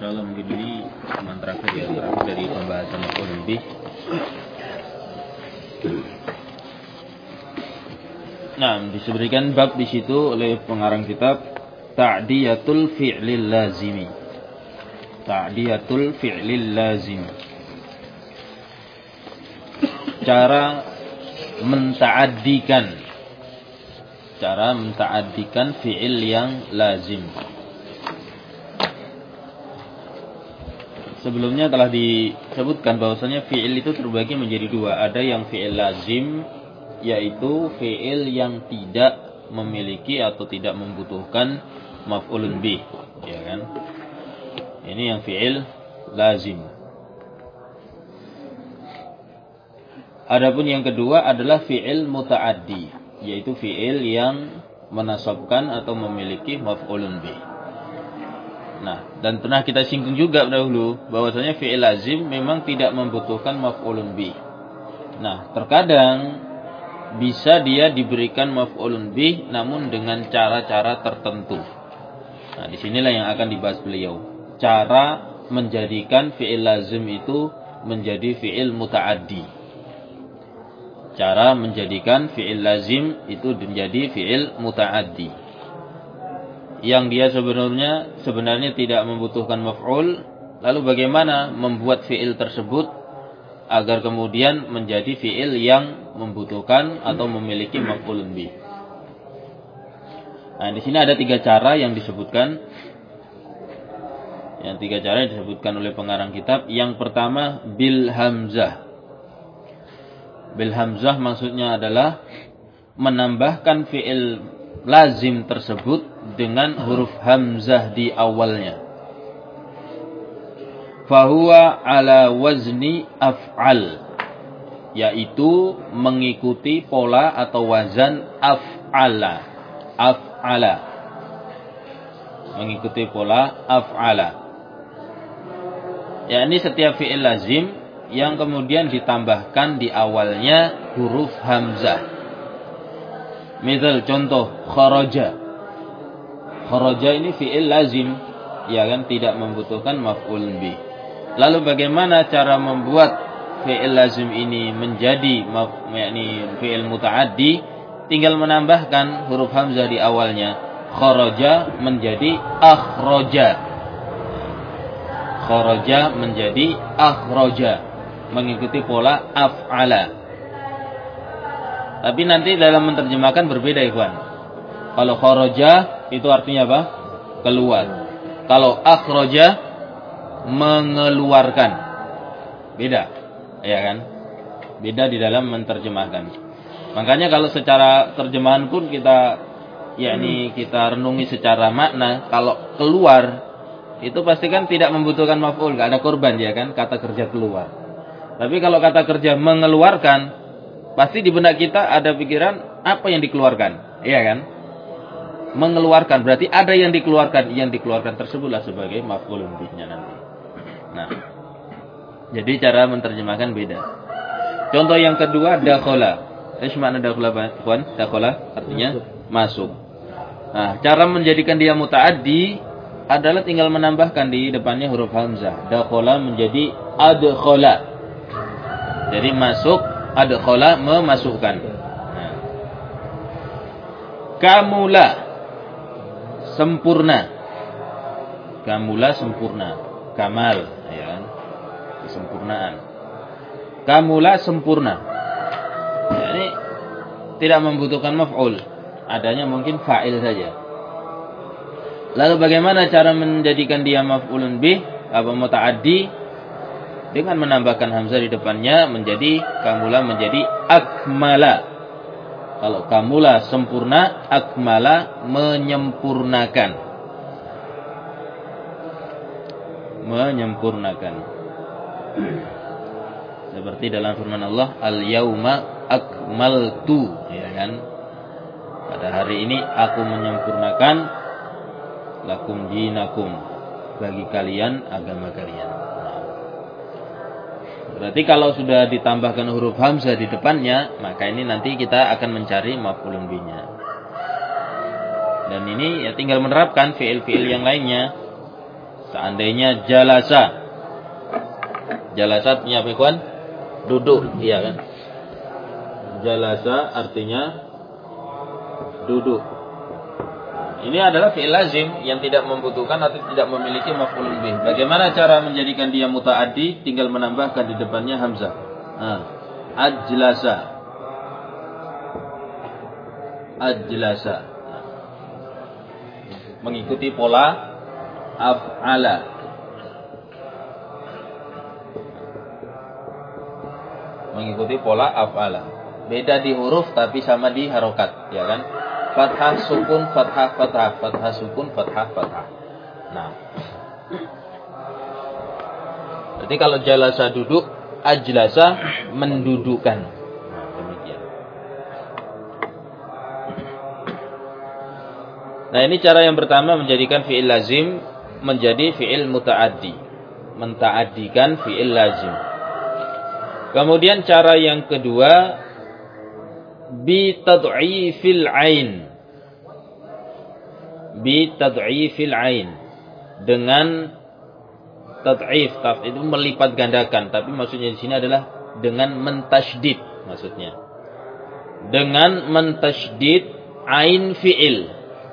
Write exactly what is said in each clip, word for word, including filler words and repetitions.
insyaallah mungkin ini teman terakhir ya, terakhir dari pembahasan maf'ulun bih. Nah, disebutkan bab di situ oleh pengarang kitab ta'diyatul fi'lil lazimi. Ta'diyatul fi'lil lazimi. Cara menta'addikan cara menta'addikan fi'il yang lazim. Sebelumnya telah disebutkan bahwasanya fi'il itu terbagi menjadi dua. Ada yang fi'il lazim, yaitu fi'il yang tidak memiliki atau tidak membutuhkan maf'ulun bih, ya kan? Ini yang fi'il lazim. Adapun yang kedua adalah fi'il muta'addi, yaitu fi'il yang menasabkan atau memiliki maf'ulun bih. Nah, dan pernah kita singgung juga dahulu bahwasanya fi'il lazim memang tidak membutuhkan maf'ulun bih. Nah, terkadang bisa dia diberikan maf'ulun bih namun dengan cara-cara tertentu. Nah, disinilah yang akan dibahas beliau. Cara menjadikan fi'il lazim itu menjadi fi'il muta'addi. Cara menjadikan fi'il lazim itu menjadi fi'il muta'addi. Yang dia sebenarnya sebenarnya tidak membutuhkan maf'ul, lalu bagaimana membuat fi'il tersebut agar kemudian menjadi fi'il yang membutuhkan atau memiliki maf'ulun bih. Nah, di sini ada tiga cara yang disebutkan. Yang tiga cara yang disebutkan oleh pengarang kitab. Yang pertama bil hamzah. Bil hamzah maksudnya adalah menambahkan fi'il lazim tersebut dengan huruf hamzah di awalnya. Fahuwa ala wazni af'al, yaitu mengikuti pola atau wazan af'ala. Af'ala. Mengikuti pola af'ala. Ya, ini setiap fi'il lazim yang kemudian ditambahkan di awalnya huruf hamzah. Misal contoh kharaja. Kharaja ini fi'il lazim, ya kan, tidak membutuhkan maf'ul bih. Lalu bagaimana cara membuat fi'il lazim ini menjadi yakni fi'il muta'addi? Tinggal menambahkan huruf hamzah di awalnya. Kharaja menjadi akhraja. Kharaja menjadi akhraja, mengikuti pola af'ala. Tapi nanti dalam menerjemahkan berbeda, ikhwan. Kalau kharaja itu artinya apa? Keluar. Kalau akhraja mengeluarkan. Beda, ya kan? Beda di dalam menerjemahkan. Makanya kalau secara terjemahan pun kita yakni kita renungi secara makna, kalau keluar itu pasti kan tidak membutuhkan maf'ul, enggak ada korban, ya kan? Kata kerja keluar. Tapi kalau kata kerja mengeluarkan, pasti di benak kita ada pikiran apa yang dikeluarkan, iya kan? Mengeluarkan berarti ada yang dikeluarkan, yang dikeluarkan tersebutlah sebagai maf'ulun bihnya nanti. Nah, jadi cara menerjemahkan beda. Contoh yang kedua, dakhala. Apa makna dakhala, Pak? Dakhala artinya masuk. Nah, cara menjadikan dia muta'addi adalah tinggal menambahkan di depannya huruf hamzah. Dakhala menjadi adkhala. Jadi masuk, adkhala memasukkan. Nah. Kamula sempurna. Kamula sempurna. Kamal, ya kan? Kesempurnaan. Kamula sempurna. Ya, ini tidak membutuhkan maf'ul. Adanya mungkin fa'il saja. Lalu bagaimana cara menjadikan dia maf'ulun bih atau muta'addi? Dengan menambahkan hamzah di depannya menjadi kamula menjadi akmala. Kalau kamula sempurna, akmala menyempurnakan. Menyempurnakan. Seperti dalam firman Allah, al-yauma akmaltu, ya kan? Pada hari ini aku menyempurnakan lakum dinakum, bagi kalian agama kalian. Berarti kalau sudah ditambahkan huruf hamzah di depannya, maka ini nanti kita akan mencari maf'ulun bihnya. Dan ini ya tinggal menerapkan fi'il-fi'il yang lainnya. Seandainya jalasa. Jalasa artinya apa, ikhwan? Duduk, iya kan? Jalasa artinya duduk. Ini adalah fi'il lazim yang tidak membutuhkan atau tidak memiliki maf'ulun bih. Bagaimana cara menjadikan dia muta'addi? Tinggal menambahkan di depannya hamzah. Nah, ajlasa. Ajlasa. Mengikuti pola af'ala. Mengikuti pola af'ala. Beda di huruf tapi sama di harokat, ya kan? Fathah, sukun, fathah, fathah, fathah, sukun, fathah, fathah. Nah, berarti kalau jalasa duduk, ajlasa mendudukkan. Nah, demikian. Nah, ini cara yang pertama menjadikan fi'il lazim menjadi fi'il muta'addi. Menta'addikan fi'il lazim. Kemudian cara yang kedua, bi tad'ifil ain. Bi tad'ifil ain. Dengan tad'if, taf itu melipat gandakan, tapi maksudnya di sini adalah dengan mentasydid maksudnya. Dengan mentasydid ain fi'il.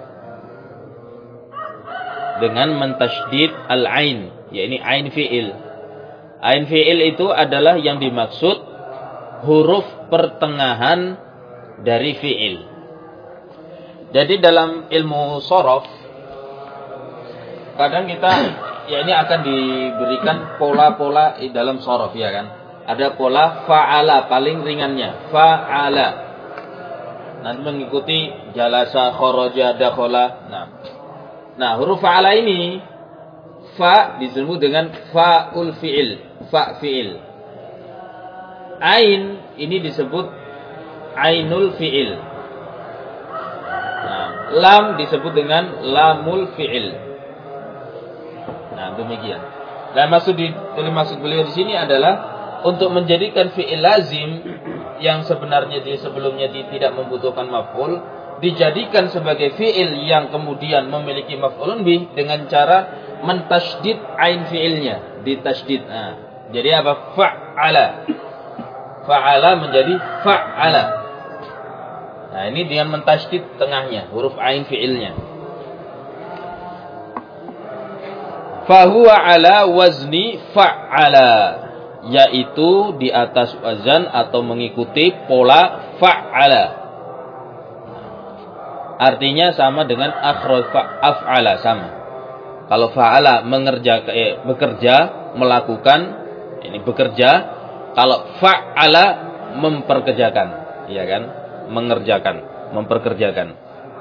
Dengan mentasydid al-ain, yakni ain fi'il. Ain fi'il itu adalah yang dimaksud huruf pertengahan dari fi'il. Jadi dalam ilmu shorof, kadang kita, ya ini akan diberikan pola-pola dalam shorof, ya kan? Ada pola fa'ala, paling ringannya. Fa'ala. Nanti mengikuti jalasa, kharaja, dakhala. Nah, nah huruf fa'ala ini, fa disebut dengan fa'ul fi'il. Fa fi'il. Ain ini disebut ainul fi'il. Nah, lam disebut dengan lamul fi'il. Nah, demikian. Dan maksud di maksud beliau di sini adalah untuk menjadikan fi'il lazim yang sebenarnya di sebelumnya tidak membutuhkan maf'ul, dijadikan sebagai fi'il yang kemudian memiliki maf'ulun bih dengan cara mentasydid ain fi'ilnya, ditasydid. Nah, jadi apa? Fa'ala. Fa'ala menjadi fa'ala. Nah, ini dengan mentasydid tengahnya, huruf ain fi'ilnya. Fahuwa ala wazni fa'ala, yaitu di atas wazan atau mengikuti pola fa'ala. Artinya sama dengan akhraj fa'ala, sama. Kalau fa'ala mengerja, eh, bekerja, melakukan, ini bekerja. Kalau fa'ala memperkerjakan, ya kan? Mengerjakan, memperkerjakan.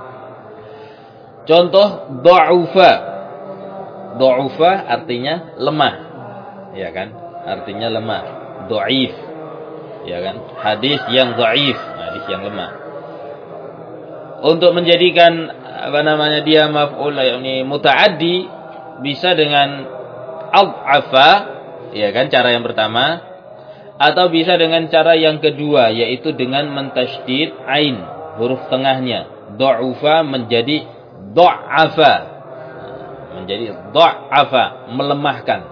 Contoh dha'ufa. Dha'ufa artinya lemah, ya kan? Artinya lemah. Dhaif, ya kan? Hadis yang dhaif, hadis yang lemah. Untuk menjadikan apa namanya dia maf'ul, yakni muta'addi, bisa dengan ad'afa, ya kan, cara yang pertama, atau bisa dengan cara yang kedua, yaitu dengan mentasydid ain, huruf tengahnya. Dha'ufa menjadi dha'afa, menjadi dha'afa, melemahkan.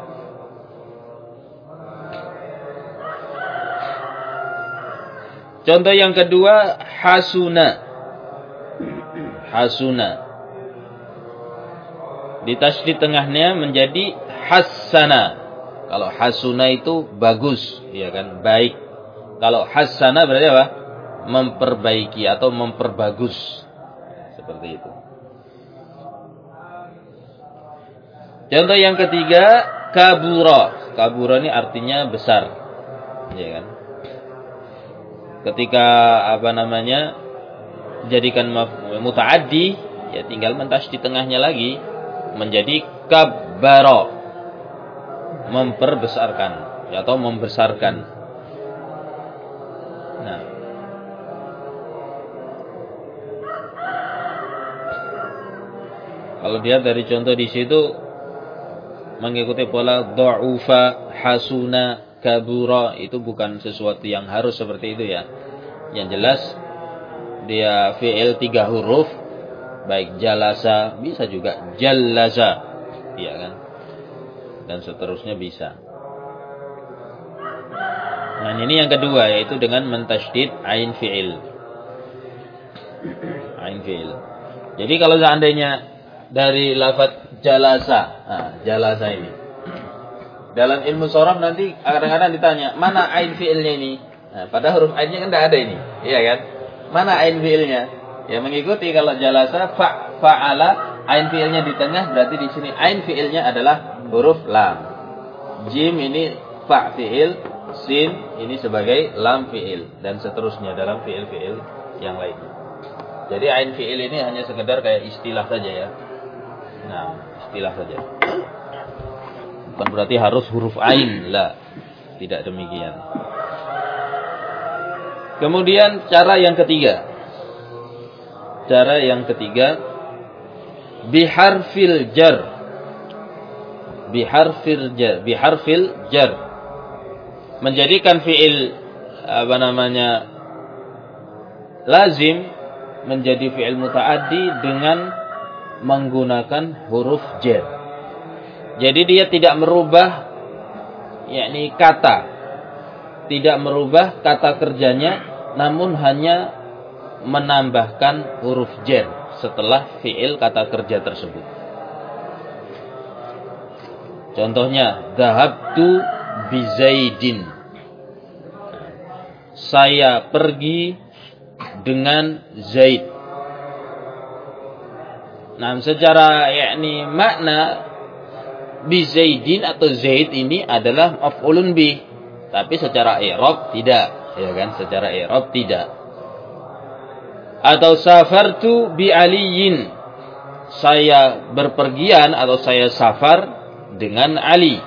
Contoh yang kedua, hasuna. Hasuna ditasydid tengahnya menjadi hassana. Kalau hasuna itu bagus, ya kan, baik. Kalau hassana berarti apa? Memperbaiki atau memperbagus. Seperti itu. Contoh yang ketiga, kabura. Kabura ini artinya besar, ya kan. Ketika apa namanya jadikan muta'addi, ya tinggal mentasydid tengahnya lagi menjadi kabbara, memperbesarkan, ya, atau membesarkan. Nah, kalau dia dari contoh di situ mengikuti pola dha'ufa, hasuna, kabura, itu bukan sesuatu yang harus seperti itu, ya. Yang jelas dia fi'il tiga huruf, baik jalasa, bisa juga jallasa, iya kan. dan seterusnya bisa. Nah, ini yang kedua, yaitu dengan mentasydid ain fi'il. Ain fi'il. Jadi kalau seandainya dari lafaz jalasa, nah, jalasa ini. Dalam ilmu sorof nanti kadang-kadang ditanya, mana ain fi'ilnya ini? Nah, pada huruf ainnya kan tidak ada ini, iya kan? Mana ain fi'ilnya? Ya mengikuti kalau jalasa fa fa'ala, ain fi'ilnya di tengah, berarti di sini ain fi'ilnya adalah huruf lam. Jim ini fa fi'il, sin ini sebagai lam fi'il, dan seterusnya dalam fi'il-fi'il yang lainnya. Jadi ain fi'il ini hanya sekedar kayak istilah saja ya. Nah, istilah saja. Bukan berarti harus huruf ain, lah. Tidak demikian. Kemudian cara yang ketiga. Cara yang ketiga, biharfil jar. Biharfil jar, biharfil jar. Menjadikan fi'il apa namanya lazim menjadi fi'il muta'addi dengan menggunakan huruf jar. Jadi dia tidak merubah yakni kata, tidak merubah kata kerjanya, namun hanya menambahkan huruf jar setelah fi'il kata kerja tersebut. Contohnya, dhahabtu bi Zaidin. Saya pergi dengan Zaid. Nah, secara yakni makna bi Zaidin atau Zaid ini adalah maf'ulun bih, tapi secara i'rab tidak, ya kan? Secara i'rab tidak. Atau safartu bi Aliyin. Saya berpergian atau saya safar dengan Ali.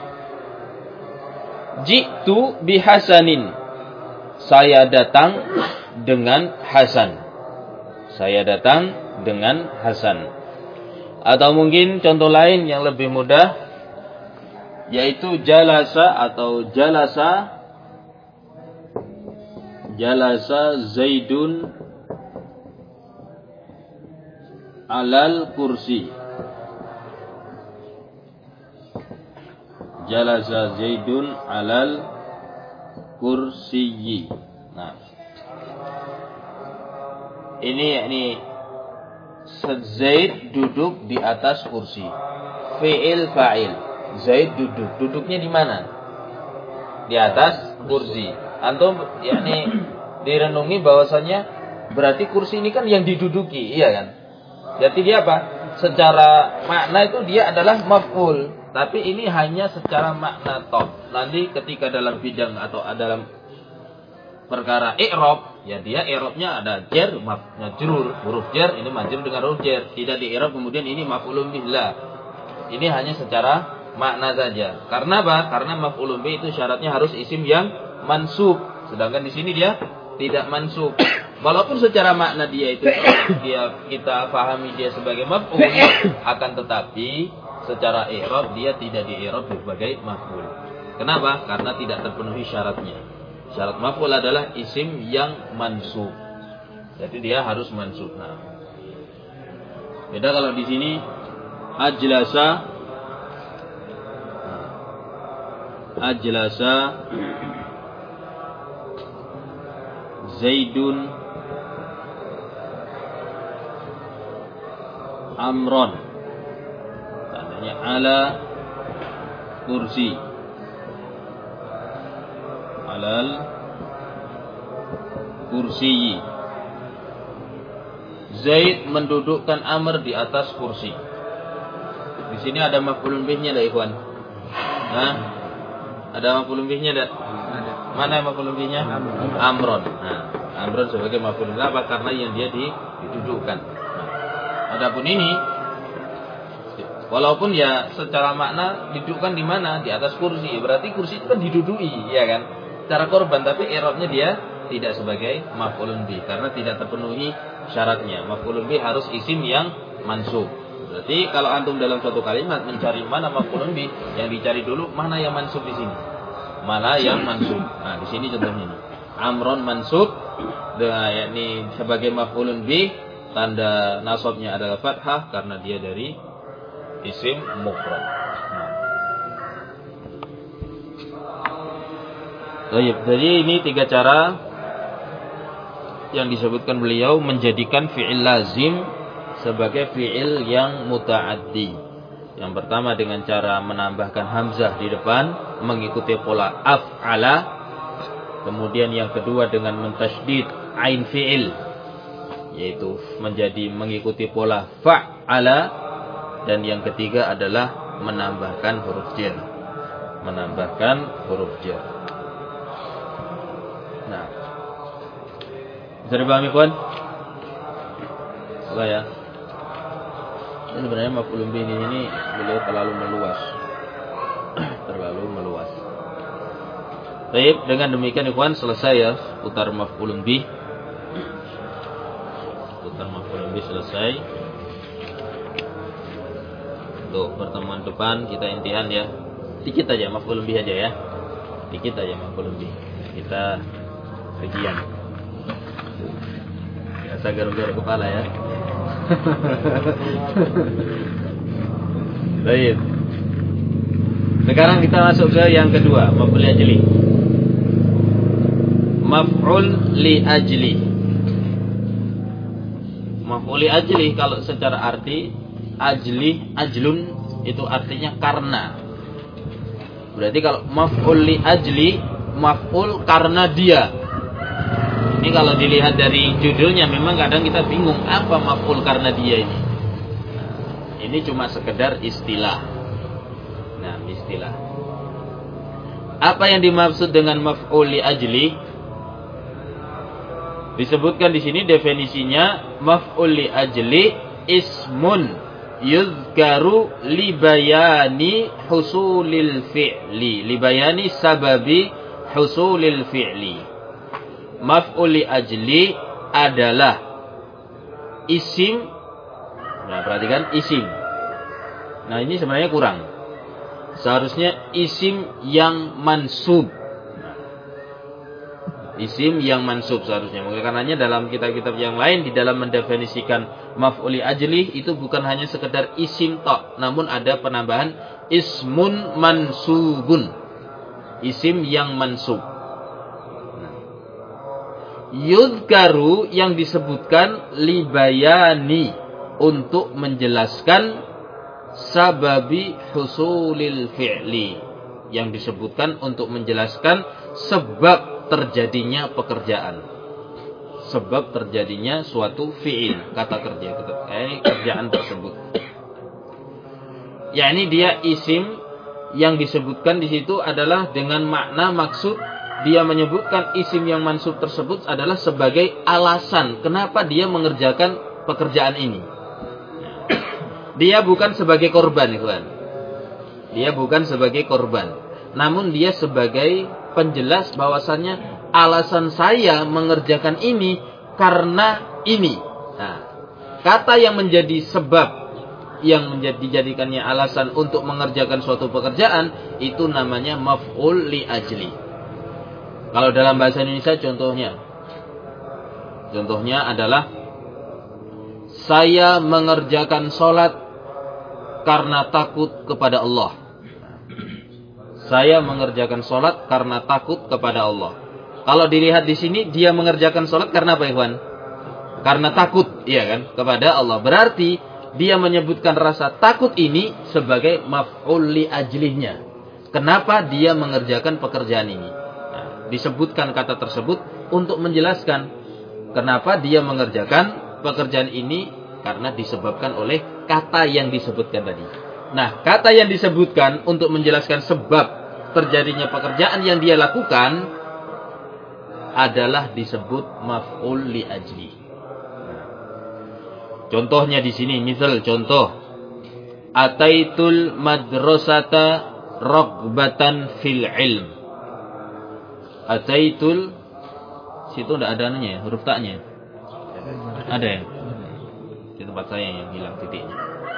Ji'tu bi Hasanin. Saya datang dengan Hasan. Saya datang dengan Hasan. Atau mungkin contoh lain yang lebih mudah, yaitu jalasa atau jalasa jalasa Zaidun alal kursi. Jalasa Zaidun alal kursiyi. Nah, ini yakni Zaid duduk di atas kursi. Fi'il fa'il. Zaid duduk. Duduknya di mana? Di atas kursi. Antum yakni direnungi bahwasanya berarti kursi ini kan yang diduduki, iya kan? Jadi dia apa? Secara makna itu dia adalah maf'ul, tapi ini hanya secara makna tok. Nanti ketika dalam bidang atau dalam perkara i'rab, ya dia i'rabnya ada jar, majrur, huruf jar ini majrur dengan huruf jar, tidak di i'rab kemudian ini maf'ulun bih. Ini hanya secara makna saja. Karena apa? Karena maf'ulun bih itu syaratnya harus isim yang mansub, sedangkan di sini dia tidak mansub. Walaupun secara makna dia itu dia kita pahami dia sebagai maf'ul, akan tetapi secara i'rab dia tidak di i'rab sebagai maf'ul. Kenapa? Karena tidak terpenuhi syaratnya. Syarat maf'ul adalah isim yang mansub. Jadi dia harus mansub. Nah, beda kalau di sini ajlasa ajlasa Zaidun Amron. Tandanya ala kursi. Alal kursi. Zaid mendudukkan Amr di atas kursi. Di sini ada maf'ulun bihnya dah, ikhwan. Nah, ada maf'ulun bihnya dah. Mana maf'ulun bihnya? Amron. Nah, Amron sebagai maf'ulun bih apa? Karena yang dia didudukkan. Nah, adapun ini walaupun ya secara makna didudukkan di mana? Di atas kursi. Berarti kursi itu kan diduduki, ya kan? Secara korban, tapi i'rabnya dia tidak sebagai maf'ulun bih karena tidak terpenuhi syaratnya. Maf'ulun bih harus isim yang mansub. Berarti kalau antum dalam suatu kalimat mencari mana maf'ulun bih, yang dicari dulu mana yang mansub di sini. Mana yang mansub. Nah, di sini contohnya ini. Amron mansub dengan yakni sebagai maf'ulun bih, tanda nasabnya adalah fathah karena dia dari isim mufrad. Nah. Baik, jadi ini tiga cara yang disebutkan beliau menjadikan fi'il lazim sebagai fi'il yang muta'addi. Yang pertama dengan cara menambahkan hamzah di depan mengikuti pola af'ala. Kemudian yang kedua dengan mentasydid ain fi'il, yaitu menjadi mengikuti pola fa'ala. Dan yang ketiga adalah menambahkan huruf jar. Menambahkan huruf jar. Nah, bisa dipahami kawan? Oke ya. Ini sebenarnya maf'ulun bih ini beliau terlalu meluas. terlalu meluas. Baik, dengan demikian ikhwan selesai ya putar maf'ulun bih. Putar maf'ulun bih selesai. Untuk pertemuan depan kita intian ya. Dikit aja maf'ulun bih aja ya. Dikit aja maf'ulun bih. Kita rincian. Biasa garuk-garuk kepala ya. Baik. Sekarang kita masuk ke yang kedua, maf'ul li ajli. Maf'ul li ajli. Maf'ul li ajli kalau secara arti ajli, ajlun itu artinya karena. Berarti kalau maf'ul li ajli, maf'ul karena dia. Ini kalau dilihat dari judulnya memang kadang kita bingung apa maf'ul karena dia ini. Nah, ini cuma sekedar istilah. Nah, istilah. Apa yang dimaksud dengan maf'ul li ajli? Disebutkan di sini definisinya maf'ul li ajli ismun yuzkaru li bayani husulil fi'li, li bayani sababi husulil fi'li. Maf'ul li ajli adalah isim. Nah, perhatikan isim. Nah, ini sebenarnya kurang. Seharusnya isim yang mansub. Nah, isim yang mansub seharusnya. Maka karenanya dalam kitab-kitab yang lain di dalam mendefinisikan maf'ul li ajli itu bukan hanya sekedar isim tok, namun ada penambahan ismun mansubun. Isim yang mansub. Yudhkaru yang disebutkan libayani untuk menjelaskan sababi husulil fi'li, yang disebutkan untuk menjelaskan sebab terjadinya pekerjaan, sebab terjadinya suatu fi'il, kata kerja, eh, kerjaan tersebut. Ya, ini dia isim yang disebutkan di situ adalah dengan makna maksud. Dia menyebutkan isim yang mansub tersebut adalah sebagai alasan kenapa dia mengerjakan pekerjaan ini. Dia bukan sebagai korban, ikhwan. Dia bukan sebagai korban, namun dia sebagai penjelas bahwasannya alasan saya mengerjakan ini karena ini. Nah, kata yang menjadi sebab, yang menjadi dijadikannya alasan untuk mengerjakan suatu pekerjaan, itu namanya maf'ul li ajli. Kalau dalam bahasa Indonesia contohnya, contohnya adalah saya mengerjakan sholat karena takut kepada Allah. Saya mengerjakan sholat karena takut kepada Allah. Kalau dilihat di sini, dia mengerjakan sholat karena apa, ikhwan? Karena takut, iya kan, kepada Allah. Berarti dia menyebutkan rasa takut ini sebagai maf'ul li ajlihnya. Kenapa dia mengerjakan pekerjaan ini? Disebutkan kata tersebut untuk menjelaskan kenapa dia mengerjakan pekerjaan ini, karena disebabkan oleh kata yang disebutkan tadi. Nah, kata yang disebutkan untuk menjelaskan sebab terjadinya pekerjaan yang dia lakukan adalah disebut maf'ul li ajli. Contohnya di sini, misal contoh, ataitul madrasata raghbatan fil ilm. Ataitul, situ tidak ada anunya ya, huruf taknya. Ada ya? Di tempat saya yang hilang titiknya.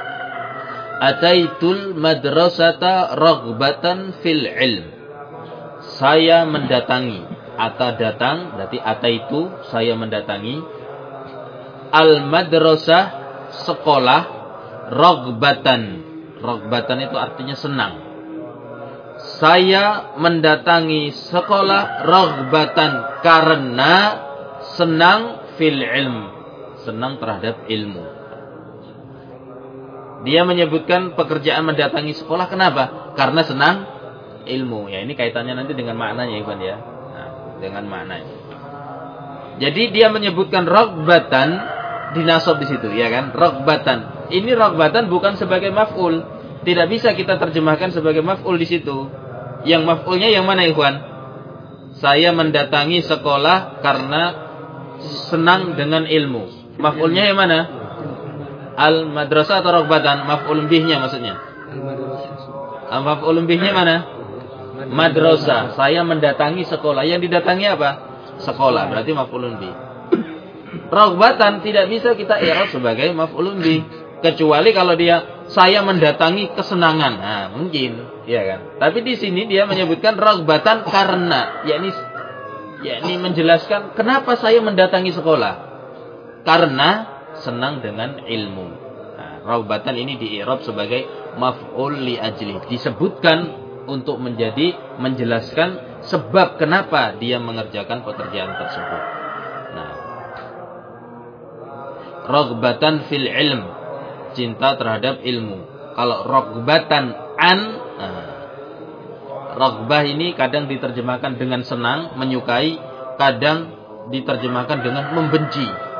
Ataitul madrasata raghbatan fil ilm. Saya mendatangi. Ata datang, berarti ataitu, saya mendatangi. Al madrasah, sekolah. Raghbatan. Raghbatan itu artinya senang. saya mendatangi sekolah raghbatan karena senang fil ilm, senang terhadap ilmu. Dia menyebutkan pekerjaan mendatangi sekolah kenapa? Karena senang ilmu. Ya, ini kaitannya nanti dengan maknanya, Ikhwan ya. Nah, dengan maknanya. Jadi dia menyebutkan raghbatan dinasab di situ, ya kan? Raghbatan. Ini raghbatan bukan sebagai maf'ul. Tidak bisa kita terjemahkan sebagai maf'ul di situ. Yang maf'ulnya yang mana, Ikhwan? Saya mendatangi sekolah karena senang dengan ilmu. Maf'ulnya yang mana? Al-madrasah atau raghbatan? Maf'ul bihnya maksudnya. Al-madrasah. Maf'ul bihnya mana? Madrasah. Saya mendatangi sekolah. Yang didatangi apa? Sekolah. Berarti maf'ul bih. Raghbatan tidak bisa kita i'rab sebagai maf'ul bih, kecuali kalau dia saya mendatangi kesenangan. Nah, mungkin, ya kan? Tapi di sini dia menyebutkan raghbatan karena, yakni yakni menjelaskan kenapa saya mendatangi sekolah. Karena senang dengan ilmu. Nah, raghbatan ini di-i'rab sebagai maf'ul li ajli. Disebutkan untuk menjadi menjelaskan sebab kenapa dia mengerjakan pekerjaan tersebut. Nah, raghbatan fil ilm, cinta terhadap ilmu. Kalau raghbatan an, nah, raghbah ini kadang diterjemahkan dengan senang, menyukai, kadang diterjemahkan dengan membenci.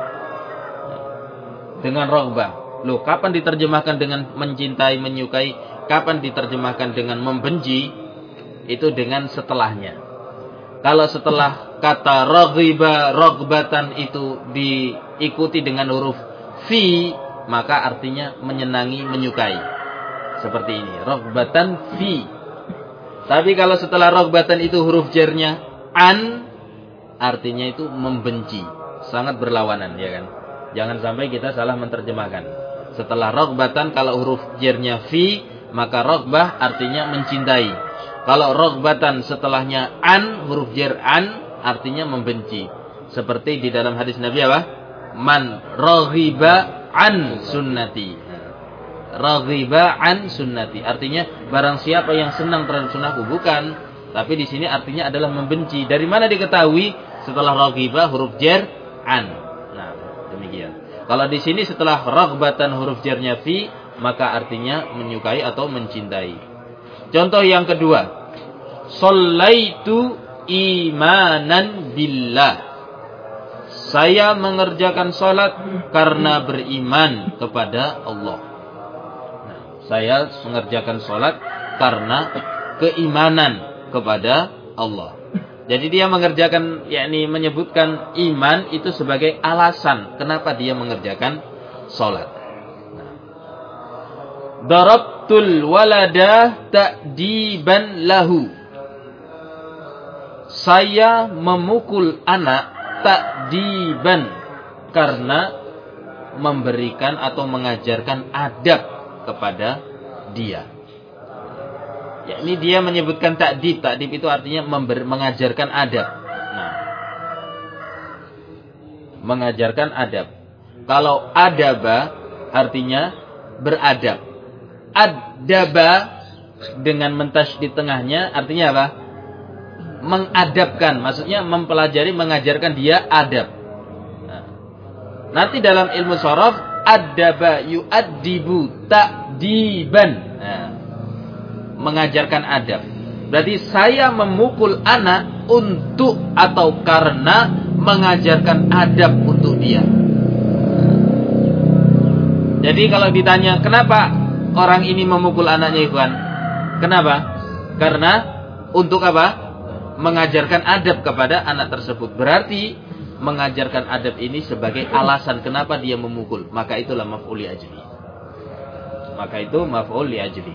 Dengan raghbah. Loh, kapan diterjemahkan dengan mencintai, menyukai, kapan diterjemahkan dengan membenci? Itu dengan setelahnya. Kalau setelah kata raghiba, raghbatan itu diikuti dengan huruf fi, maka artinya menyenangi, menyukai. Seperti ini, raghbatan fi. Tapi kalau setelah raghbatan itu huruf jarnya an, artinya itu membenci. Sangat berlawanan, ya kan? Jangan sampai kita salah menerjemahkan. Setelah raghbatan kalau huruf jarnya fi, maka raghbah artinya mencintai. Kalau raghbatan setelahnya an, huruf jar an, artinya membenci. Seperti di dalam hadis Nabi apa? Man raghiba an sunnati. Raghiba an sunnati. Artinya barang siapa yang senang terhadap sunnahku, bukan. Tapi di sini artinya adalah membenci. Dari mana diketahui? Setelah raghiba huruf jar an. Nah, demikian. Kalau di sini setelah raghbatan huruf jarnya fi, maka artinya menyukai atau mencintai. Contoh yang kedua. Shallaitu imanan billah. Saya mengerjakan salat karena beriman kepada Allah. Nah, saya mengerjakan salat karena keimanan kepada Allah. Jadi dia mengerjakan, yakni menyebutkan iman itu sebagai alasan kenapa dia mengerjakan salat. Nah. Darabtul walada ta'diban lahu. Saya memukul anak ta'diban karena memberikan atau mengajarkan adab kepada dia. Ya, ini dia menyebutkan ta'dib. Ta'dib itu artinya member, mengajarkan adab. Nah, mengajarkan adab. Kalau adaba artinya beradab. Adaba dengan mentas di tengahnya artinya apa? Mengadabkan, maksudnya mempelajari, mengajarkan dia adab. Nah, nanti dalam ilmu sharaf adaba yu'addibu ta'diban. Nah, mengajarkan adab. Berarti saya memukul anak untuk atau karena mengajarkan adab untuk dia. Jadi kalau ditanya kenapa orang ini memukul anaknya, Ikhwan? Kenapa? Karena untuk apa? Mengajarkan adab kepada anak tersebut. Berarti mengajarkan adab ini sebagai alasan kenapa dia memukul. Maka itulah maf'ul li ajli. Maka itu maf'ul li ajli.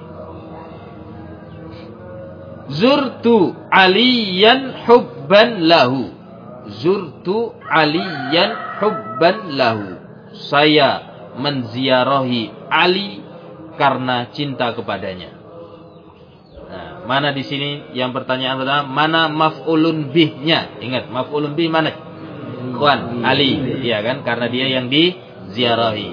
Zurtu aliyan hubban lahu. Zurtu aliyan hubban lahu. Saya menziarahi Ali karena cinta kepadanya. Nah, mana di sini yang pertanyaan pertama, mana maf'ulun bihnya? Ingat, maf'ulun bih mana? Ikhwan, Ali, iya kan? Karena dia yang diziarahi.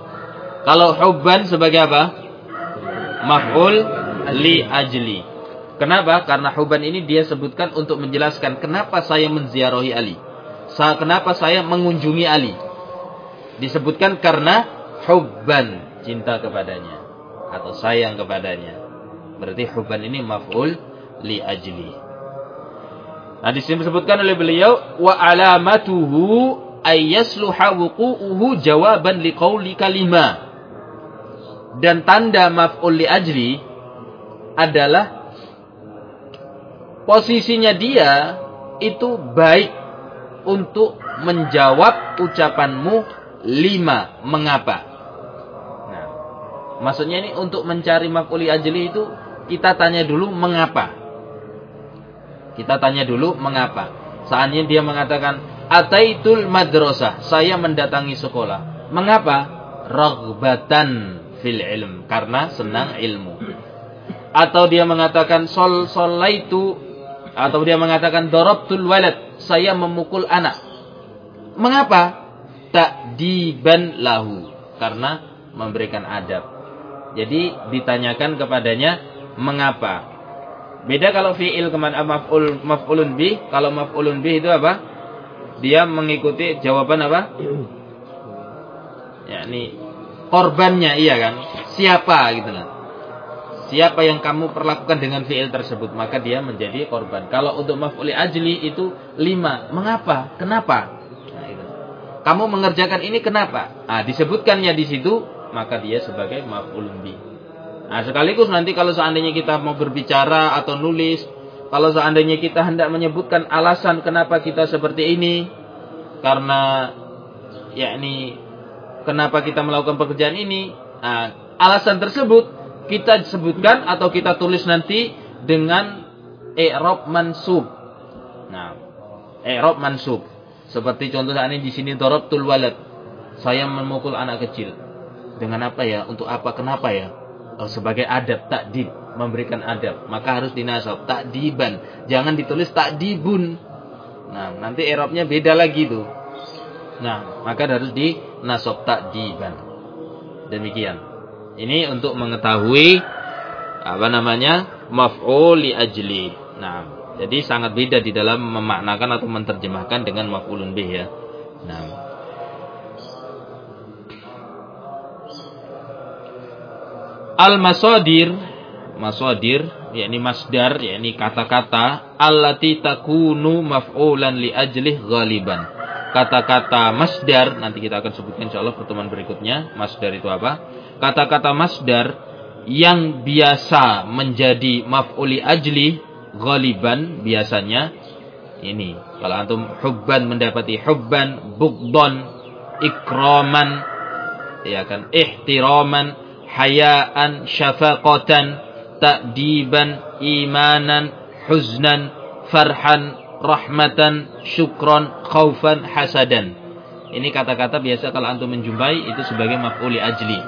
Kalau hubban sebagai apa? Maf'ul li ajli. Kenapa? Karena hubban ini dia sebutkan untuk menjelaskan kenapa saya menziarahi Ali. Kenapa saya mengunjungi Ali. Disebutkan karena hubban, cinta kepadanya atau sayang kepadanya. Berarti hubban ini maf'ul li ajli. Nah, di sini disebutkan oleh beliau wa alamatuhu ay yasluha wuqu'uhu jawaban liqauli kalimah. Dan tanda maf'ul li ajli adalah posisinya dia itu baik untuk menjawab ucapanmu lima. Mengapa? Nah, maksudnya ini untuk mencari maf'ul li ajli itu kita tanya dulu mengapa. Kita tanya dulu mengapa. Seandainya dia mengatakan ataitul madrasah, saya mendatangi sekolah. Mengapa? Raghbatan fil ilm, karena senang ilmu. Atau dia mengatakan sol solaitu, atau dia mengatakan darabtul walad, saya memukul anak. Mengapa? Ta'diban lahu, karena memberikan adab. Jadi ditanyakan kepadanya mengapa. Beda kalau fi'il keman maf'ul maf'ulun bih, kalau maf'ulun bih itu apa? Dia mengikuti jawaban apa? Yakni korbannya, iya kan? Siapa gitu lah. Siapa yang kamu perlakukan dengan fi'il tersebut, maka dia menjadi korban. Kalau untuk maf'ul ajli itu lima. Mengapa? Kenapa? Nah, itu. Kamu mengerjakan ini kenapa? Ah, disebutkannya di situ, maka dia sebagai maf'ulun bih. Nah, sekaligus nanti kalau seandainya kita mau berbicara atau nulis, kalau seandainya kita hendak menyebutkan alasan kenapa kita seperti ini, karena yakni kenapa kita melakukan pekerjaan ini, nah, alasan tersebut kita sebutkan atau kita tulis nanti dengan i'rab mansub. Nah, i'rab mansub. Seperti contoh saat ini di sini darabtul walad. Saya memukul anak kecil. Dengan apa ya? Untuk apa? Kenapa ya? Oh, sebagai adab, takdib, memberikan adab, maka harus dinasab takdiban, jangan ditulis takdibun. Nah, nanti i'rabnya beda lagi tuh. Nah, maka harus dinasab takdiban. Demikian. Ini untuk mengetahui apa namanya maf'ul li ajli. Nah, jadi sangat beda di dalam memaknakan atau menerjemahkan dengan maf'ulun bih ya. Nah, al-masadir, masadir, yakni masdar, yakni kata-kata allati takunu maf'ulan li ajlih ghaliban. Kata-kata masdar, nanti kita akan sebutkan insyaallah pertemuan berikutnya. Masdar itu apa? Kata-kata masdar yang biasa menjadi maf'ul li ajli ghaliban biasanya ini. Kalau antum hubban mendapati hubban, bughdon, ikraman, ya kan, ihtiraman, hayaan, syafaqatan, ta'diban, imanan, huznan, farhan, rahmatan, syukron, khaufan, hasadan. Ini kata-kata biasa kalau antum menjumpai itu sebagai maf'ul li ajli.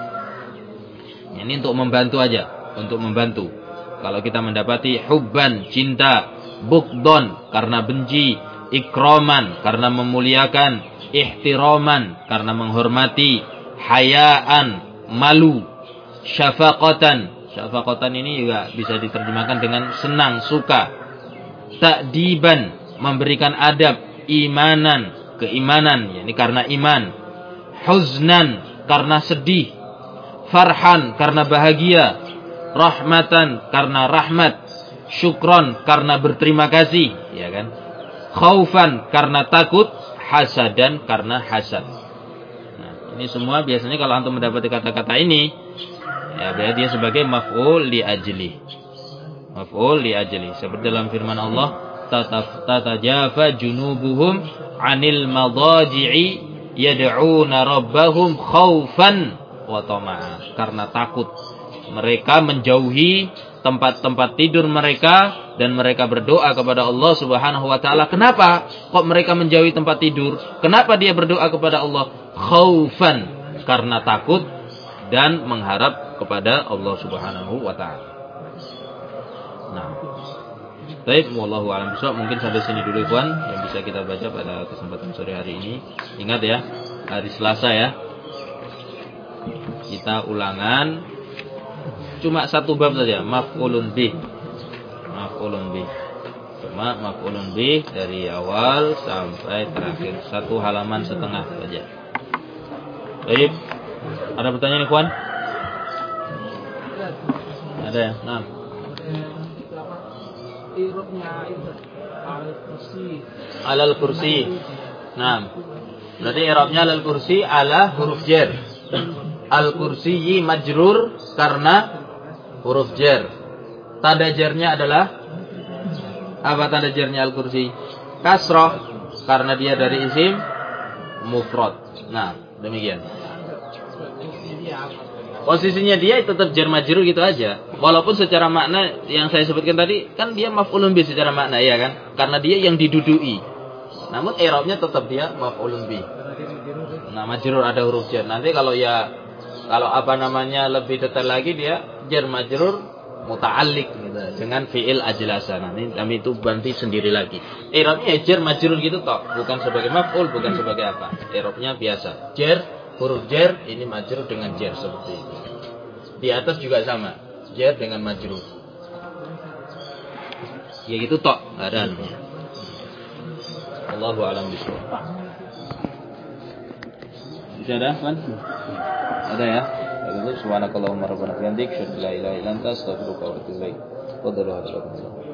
Ini untuk membantu aja, untuk membantu. Kalau kita mendapati hubban, cinta, bughdon, karena benci, ikraman, karena memuliakan, ihtiraman, karena menghormati, hayaan, malu, syafaqatan. Syafaqatan ini juga bisa diterjemahkan dengan senang, suka. Ta'diban, memberikan adab. Imanan, keimanan, yakni karena iman. Huznan, karena sedih. Farhan, karena bahagia. Rahmatan, karena rahmat. Syukron, karena berterima kasih, ya kan? Khaufan, karena takut. Hasadan, karena hasad. Ini semua biasanya kalau antum mendapati kata-kata ini, ya berarti dia sebagai maf'ul li ajli. Maf'ul li ajli. Seperti dalam firman Allah, tatajafa junubuhum 'anil madaji'i yad'una rabbahum khaufan wa tama'a. Karena takut mereka menjauhi tempat-tempat tidur mereka dan mereka berdoa kepada Allah Subhanahu wa taala. Kenapa kok mereka menjauhi tempat tidur? Kenapa dia berdoa kepada Allah? Khaufan, karena takut dan mengharap kepada Allah Subhanahu wa taala. Nah, baik, wallahu a'lam bishawab. Mungkin sampai sini dulu ikhwan yang bisa kita baca pada kesempatan sore hari ini. Ingat ya, hari Selasa ya. Kita ulangan cuma satu bab saja, maf'ulun bih. maf'ulun bih. Cuma maf'ulun bih dari awal sampai terakhir, satu halaman setengah saja. Baik. Ada pertanyaan, ikhwan? Ada ya? Nah. Alal kursi. Nah. Berarti i'rabnya alal kursi ala huruf jar. Al kursiyyi majrur karena huruf jar. Tanda jarnya adalah apa tanda jarnya al kursi? Kasrah karena dia dari isim mufrad. Nah, demikian. Posisinya dia tetap jar majrur gitu aja. Walaupun secara makna yang saya sebutkan tadi kan dia maf'ulun bih secara makna ya kan? Karena dia yang didudui. Namun i'rabnya tetap dia maf'ulun bih. Nah, majrur ada huruf jar. Nanti kalau ya kalau apa namanya lebih detail lagi dia jar majrur muta'alliq gitu dengan fi'il ajlasa. Nanti kami itu banti sendiri lagi. I'rabnya jar majrur gitu toh, bukan sebagai maf'ul, bukan sebagai apa. I'rabnya biasa. Jar huruf jar ini majrur dengan jar seperti itu. Di atas juga sama, jar dengan majrur. Ya gitu tok, enggak ada anunya. Allahu a'lam bishawab. Bisa ada kan? Ada ya. Subhanakallahumma rabbana bihamdik, asyhadu an la ilaha illa anta, astaghfiruka wa atubu ilaik. Qadar